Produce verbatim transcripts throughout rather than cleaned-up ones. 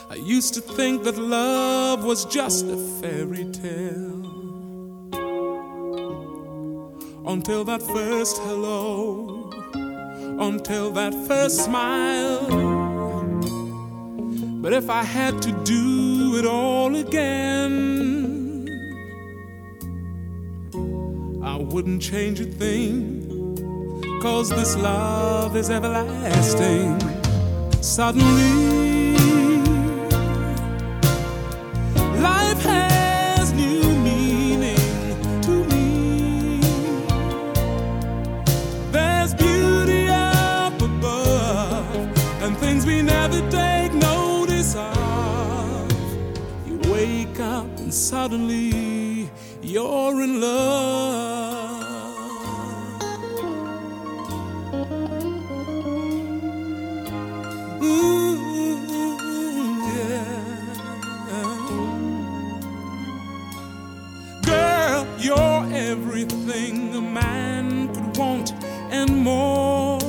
I used to think that love was just a fairy tale, until that first hello, until that first smile. But if I had to do it all again, I wouldn't change a thing, 'cause this love is everlasting. Suddenly, life has new meaning to me. There's beauty up above, and things we never take notice of. You wake up and suddenly you're in love. You're everything a man could want and more.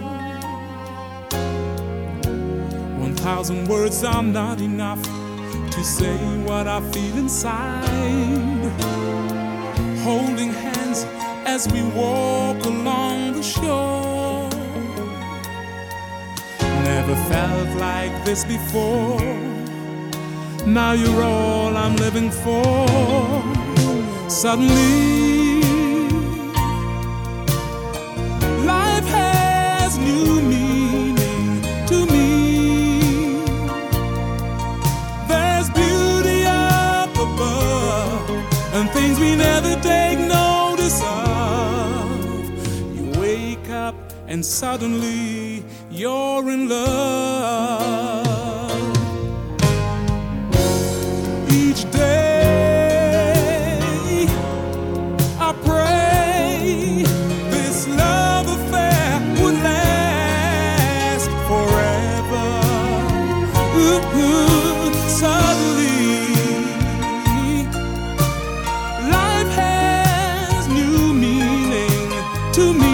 One thousand words are not enough to say what I feel inside. Holding hands as we walk along the shore. Never felt like this before. Now you're all I'm living for. Suddenly, life has new meaning to me. There's beauty up above, and things we never take notice of. You wake up and suddenly you're in love. Each day suddenly, life has new meaning to me.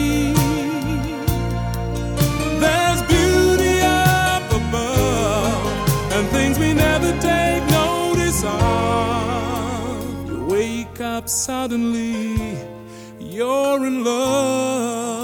There's beauty up above, and things we never take notice of. You wake up suddenly, you're in love.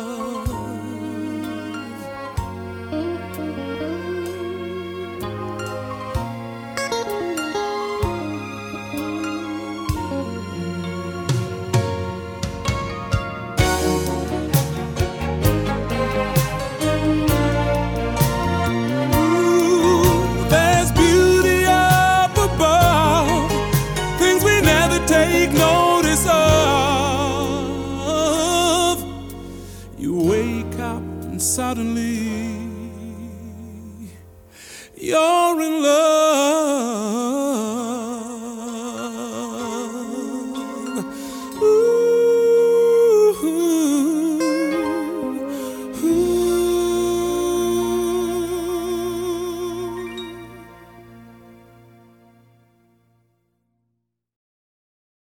Take notice of. You wake up and suddenly you're in love.